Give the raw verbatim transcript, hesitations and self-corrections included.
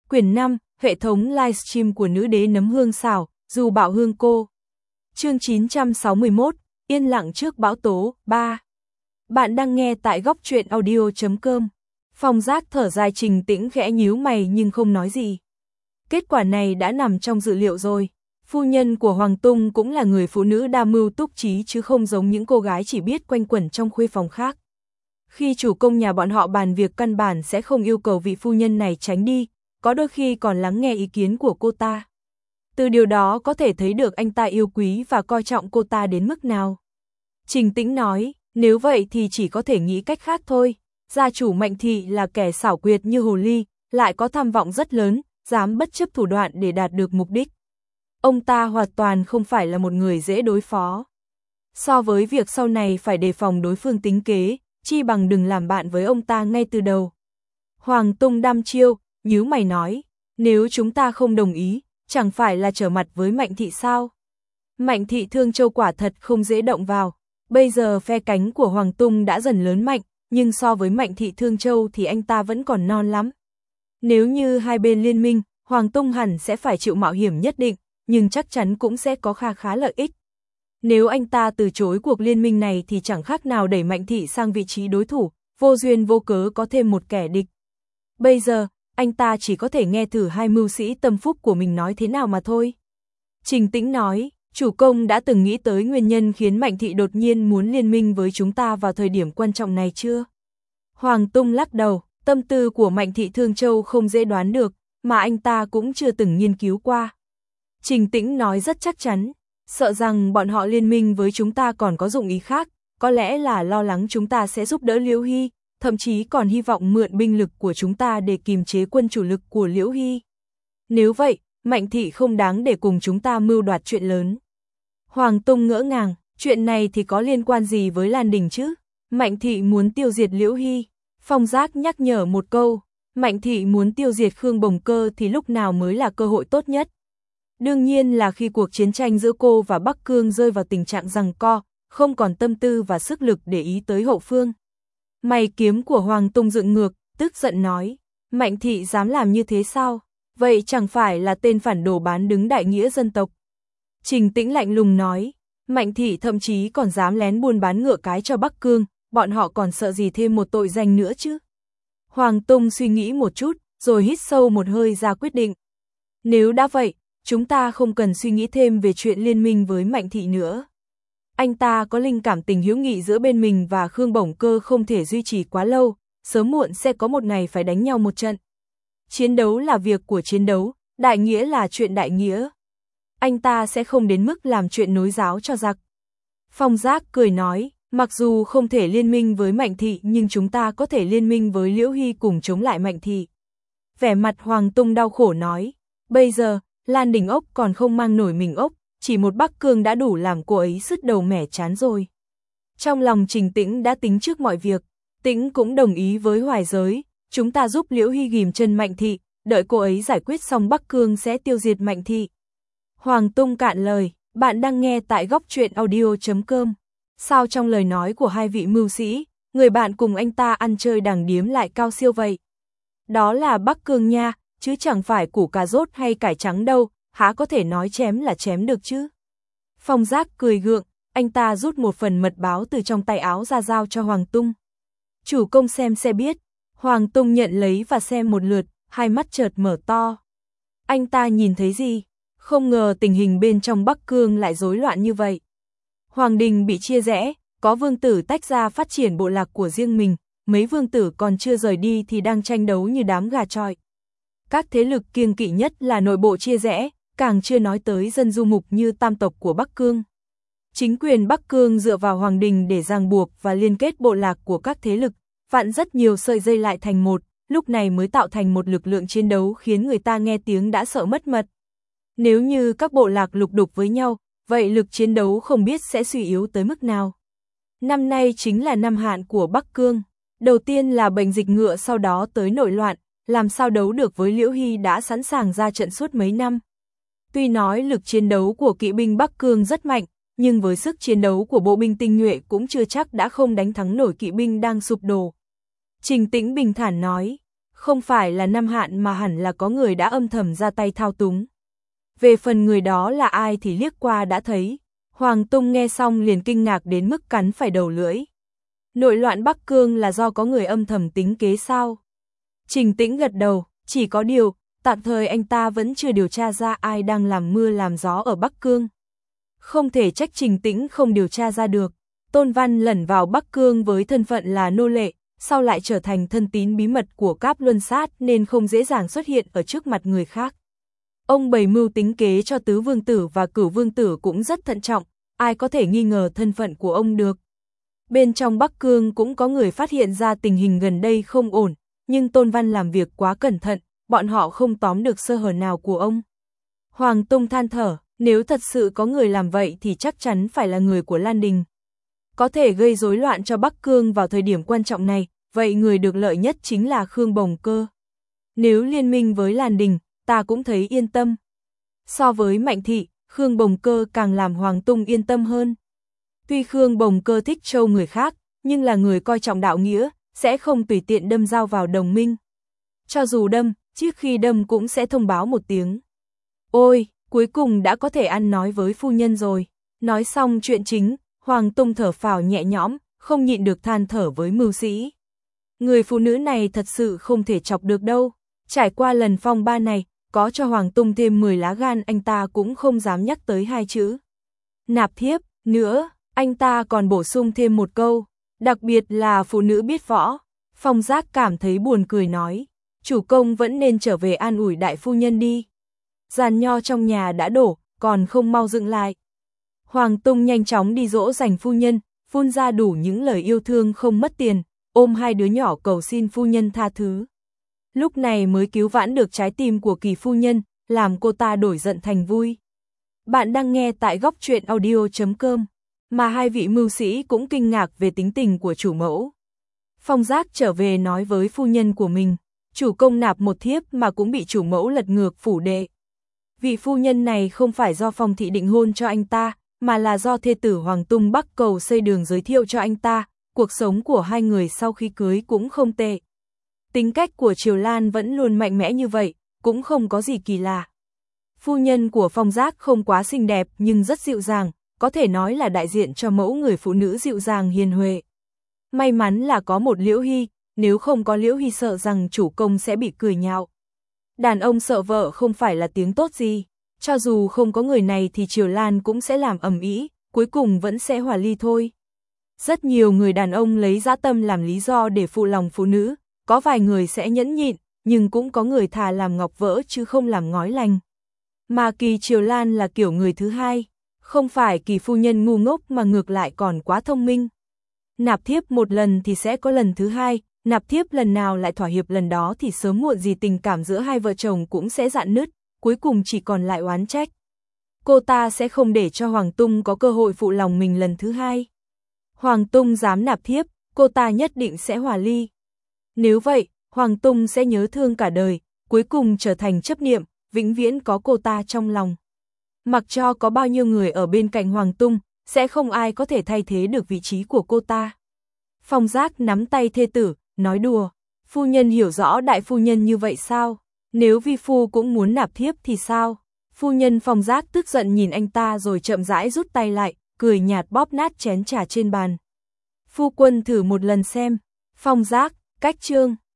Quyển năm, hệ thống livestream của nữ đế nấm hương xào, dù bảo hương cô. Chương chín trăm sáu mươi mốt, yên lặng trước bão tố, ba. Bạn đang nghe tại góc truyện audio chấm com. Phong Giác thở dài, Trình Tĩnh khẽ nhíu mày nhưng không nói gì. Kết quả này đã nằm trong dự liệu rồi. Phu nhân của Hoàng Tung cũng là người phụ nữ đa mưu túc trí chứ không giống những cô gái chỉ biết quanh quẩn trong khuê phòng khác. Khi chủ công nhà bọn họ bàn việc căn bản sẽ không yêu cầu vị phu nhân này tránh đi, có đôi khi còn lắng nghe ý kiến của cô ta. Từ điều đó có thể thấy được anh ta yêu quý và coi trọng cô ta đến mức nào. Trình Tĩnh nói, nếu vậy thì chỉ có thể nghĩ cách khác thôi. Gia chủ Mạnh Thị là kẻ xảo quyệt như hồ ly, lại có tham vọng rất lớn, dám bất chấp thủ đoạn để đạt được mục đích. Ông ta hoàn toàn không phải là một người dễ đối phó. So với việc sau này phải đề phòng đối phương tính kế, chi bằng đừng làm bạn với ông ta ngay từ đầu. Hoàng Tung đăm chiêu, nhíu mày nói, nếu chúng ta không đồng ý, chẳng phải là trở mặt với Mạnh Thị sao? Mạnh Thị Thương Châu quả thật không dễ động vào. Bây giờ phe cánh của Hoàng Tung đã dần lớn mạnh, nhưng so với Mạnh Thị Thương Châu thì anh ta vẫn còn non lắm. Nếu như hai bên liên minh, Hoàng Tung hẳn sẽ phải chịu mạo hiểm nhất định, nhưng chắc chắn cũng sẽ có kha khá lợi ích. Nếu anh ta từ chối cuộc liên minh này thì chẳng khác nào đẩy Mạnh Thị sang vị trí đối thủ, vô duyên vô cớ có thêm một kẻ địch. Bây giờ, anh ta chỉ có thể nghe thử hai mưu sĩ tâm phúc của mình nói thế nào mà thôi. Trình Tĩnh nói, chủ công đã từng nghĩ tới nguyên nhân khiến Mạnh Thị đột nhiên muốn liên minh với chúng ta vào thời điểm quan trọng này chưa? Hoàng Tung lắc đầu, tâm tư của Mạnh Thị Thương Châu không dễ đoán được, mà anh ta cũng chưa từng nghiên cứu qua. Trình Tĩnh nói rất chắc chắn, sợ rằng bọn họ liên minh với chúng ta còn có dụng ý khác, có lẽ là lo lắng chúng ta sẽ giúp đỡ Liễu Hy, thậm chí còn hy vọng mượn binh lực của chúng ta để kiềm chế quân chủ lực của Liễu Hy. Nếu vậy, Mạnh Thị không đáng để cùng chúng ta mưu đoạt chuyện lớn. Hoàng Tung ngỡ ngàng, chuyện này thì có liên quan gì với Lan Đình chứ? Mạnh Thị muốn tiêu diệt Liễu Hy. Phong Giác nhắc nhở một câu, Mạnh Thị muốn tiêu diệt Khương Bồng Cơ thì lúc nào mới là cơ hội tốt nhất? Đương nhiên là khi cuộc chiến tranh giữa cô và Bắc Cương rơi vào tình trạng giằng co, không còn tâm tư và sức lực để ý tới hậu phương. Mày kiếm của Hoàng Tung dựng ngược, tức giận nói, Mạnh Thị dám làm như thế sao? Vậy chẳng phải là tên phản đồ bán đứng đại nghĩa dân tộc. Trình Tĩnh lạnh lùng nói, Mạnh Thị thậm chí còn dám lén buôn bán ngựa cái cho Bắc Cương, bọn họ còn sợ gì thêm một tội danh nữa chứ? Hoàng Tung suy nghĩ một chút, rồi hít sâu một hơi ra quyết định. Nếu đã vậy, chúng ta không cần suy nghĩ thêm về chuyện liên minh với Mạnh Thị nữa. Anh ta có linh cảm tình hữu nghị giữa bên mình và Khương Bổng Cơ không thể duy trì quá lâu, sớm muộn sẽ có một ngày phải đánh nhau một trận. Chiến đấu là việc của chiến đấu, đại nghĩa là chuyện đại nghĩa. Anh ta sẽ không đến mức làm chuyện nối giáo cho giặc. Phong Giác cười nói, mặc dù không thể liên minh với Mạnh Thị nhưng chúng ta có thể liên minh với Liễu Hy cùng chống lại Mạnh Thị. Vẻ mặt Hoàng Tung đau khổ nói, bây giờ, Lan Đình ốc còn không mang nổi mình ốc, chỉ một Bắc Cương đã đủ làm cô ấy sứt đầu mẻ chán rồi. Trong lòng Trình Tĩnh đã tính trước mọi việc, Tĩnh cũng đồng ý với Hoài Giới, chúng ta giúp Liễu Hy ghìm chân Mạnh Thị, đợi cô ấy giải quyết xong Bắc Cương sẽ tiêu diệt Mạnh Thị. Hoàng Tung cạn lời, bạn đang nghe tại góc truyện audio chấm com. Sao trong lời nói của hai vị mưu sĩ, người bạn cùng anh ta ăn chơi đàng điếm lại cao siêu vậy? Đó là Bắc Cương nha, chứ chẳng phải củ cà rốt hay cải trắng đâu, há có thể nói chém là chém được chứ? Phong Giác cười gượng, anh ta rút một phần mật báo từ trong tay áo ra giao cho Hoàng Tung. Chủ công xem sẽ biết. Hoàng Tung nhận lấy và xem một lượt, hai mắt chợt mở to. Anh ta nhìn thấy gì? Không ngờ tình hình bên trong Bắc Cương lại rối loạn như vậy. Hoàng đình bị chia rẽ, có vương tử tách ra phát triển bộ lạc của riêng mình, mấy vương tử còn chưa rời đi thì đang tranh đấu như đám gà chọi. Các thế lực kiêng kỵ nhất là nội bộ chia rẽ, càng chưa nói tới dân du mục như tam tộc của Bắc Cương. Chính quyền Bắc Cương dựa vào hoàng đình để ràng buộc và liên kết bộ lạc của các thế lực, vặn rất nhiều sợi dây lại thành một, lúc này mới tạo thành một lực lượng chiến đấu khiến người ta nghe tiếng đã sợ mất mật. Nếu như các bộ lạc lục đục với nhau, vậy lực chiến đấu không biết sẽ suy yếu tới mức nào. Năm nay chính là năm hạn của Bắc Cương. Đầu tiên là bệnh dịch ngựa, sau đó tới nội loạn, làm sao đấu được với Liễu Hy đã sẵn sàng ra trận suốt mấy năm. Tuy nói lực chiến đấu của kỵ binh Bắc Cương rất mạnh, nhưng với sức chiến đấu của bộ binh tinh nhuệ cũng chưa chắc đã không đánh thắng nổi kỵ binh đang sụp đổ. Trình Tĩnh bình thản nói, Không phải là Nam Hạn mà hẳn là có người đã âm thầm ra tay thao túng. Về phần người đó là ai thì liếc qua đã thấy. Hoàng Tung nghe xong liền kinh ngạc đến mức cắn phải đầu lưỡi. Nội loạn Bắc Cương là do có người âm thầm tính kế sao? Trình Tĩnh gật đầu, chỉ có điều, tạm thời anh ta vẫn chưa điều tra ra ai đang làm mưa làm gió ở Bắc Cương. Không thể trách Trình Tĩnh không điều tra ra được. Tôn Văn lẩn vào Bắc Cương với thân phận là nô lệ, sau lại trở thành thân tín bí mật của Cáp Luân Sát nên không dễ dàng xuất hiện ở trước mặt người khác. Ông bày mưu tính kế cho Tứ Vương Tử và Cửu Vương Tử cũng rất thận trọng, ai có thể nghi ngờ thân phận của ông được. Bên trong Bắc Cương cũng có người phát hiện ra tình hình gần đây không ổn, nhưng Tôn Văn làm việc quá cẩn thận, bọn họ không tóm được sơ hở nào của ông. Hoàng Tung than thở, nếu thật sự có người làm vậy thì chắc chắn phải là người của Lan Đình. Có thể gây rối loạn cho Bắc Cương vào thời điểm quan trọng này, vậy người được lợi nhất chính là Khương Bồng Cơ. Nếu liên minh với Lan Đình, ta cũng thấy yên tâm. So với Mạnh Thị, Khương Bồng Cơ càng làm Hoàng Tung yên tâm hơn. Tuy Khương Bồng Cơ thích trâu người khác, nhưng là người coi trọng đạo nghĩa, sẽ không tùy tiện đâm dao vào đồng minh. Cho dù đâm, trước khi đâm cũng sẽ thông báo một tiếng. Ôi, cuối cùng đã có thể ăn nói với phu nhân rồi. Nói xong chuyện chính, Hoàng Tung thở phào nhẹ nhõm, không nhịn được than thở với Mưu Sĩ. Người phụ nữ này thật sự không thể chọc được đâu. Trải qua lần phong ba này, có cho Hoàng Tung thêm mười lá gan anh ta cũng không dám nhắc tới hai chữ nạp thiếp nữa, anh ta còn bổ sung thêm một câu, đặc biệt là phụ nữ biết võ. Phong Giác cảm thấy buồn cười nói, chủ công vẫn nên trở về an ủi đại phu nhân đi. Giàn nho trong nhà đã đổ, còn không mau dựng lại. Hoàng Tung nhanh chóng đi dỗ dành phu nhân, phun ra đủ những lời yêu thương không mất tiền, ôm hai đứa nhỏ cầu xin phu nhân tha thứ. Lúc này mới cứu vãn được trái tim của Kỳ phu nhân, làm cô ta đổi giận thành vui. Bạn đang nghe tại góc truyện audio chấm com, mà hai vị mưu sĩ cũng kinh ngạc về tính tình của chủ mẫu. Phong Giác trở về nói với phu nhân của mình, chủ công nạp một thiếp mà cũng bị chủ mẫu lật ngược phủ đệ. Vị phu nhân này không phải do Phong thị định hôn cho anh ta, mà là do thê tử Hoàng Tung Bắc cầu xây đường giới thiệu cho anh ta, cuộc sống của hai người sau khi cưới cũng không tệ. Tính cách của Triều Lan vẫn luôn mạnh mẽ như vậy, cũng không có gì kỳ lạ. Phu nhân của Phong Giác không quá xinh đẹp nhưng rất dịu dàng, có thể nói là đại diện cho mẫu người phụ nữ dịu dàng hiền huệ. May mắn là có một Liễu Hy, nếu không có Liễu Hy sợ rằng chủ công sẽ bị cười nhạo. Đàn ông sợ vợ không phải là tiếng tốt gì, cho dù không có người này thì Triều Lan cũng sẽ làm ầm ĩ, cuối cùng vẫn sẽ hòa ly thôi. Rất nhiều người đàn ông lấy dã tâm làm lý do để phụ lòng phụ nữ, có vài người sẽ nhẫn nhịn, nhưng cũng có người thà làm ngọc vỡ chứ không làm ngói lành. Mà Kỳ Triều Lan là kiểu người thứ hai, không phải Kỳ phu nhân ngu ngốc mà ngược lại còn quá thông minh. Nạp thiếp một lần thì sẽ có lần thứ hai, nạp thiếp lần nào lại thỏa hiệp lần đó thì sớm muộn gì tình cảm giữa hai vợ chồng cũng sẽ rạn nứt, cuối cùng chỉ còn lại oán trách. Cô ta sẽ không để cho Hoàng Tung có cơ hội phụ lòng mình lần thứ hai. Hoàng Tung dám nạp thiếp, cô ta nhất định sẽ hòa ly. Nếu vậy, Hoàng Tung sẽ nhớ thương cả đời, cuối cùng trở thành chấp niệm, vĩnh viễn có cô ta trong lòng. Mặc cho có bao nhiêu người ở bên cạnh Hoàng Tung, sẽ không ai có thể thay thế được vị trí của cô ta. Phong Giác nắm tay thê tử, nói đùa, phu nhân hiểu rõ đại phu nhân như vậy sao? Nếu vi phu cũng muốn nạp thiếp thì sao? Phu nhân Phong Giác tức giận nhìn anh ta rồi chậm rãi rút tay lại, cười nhạt bóp nát chén trà trên bàn. Phu quân thử một lần xem. Phong Giác, cách chương.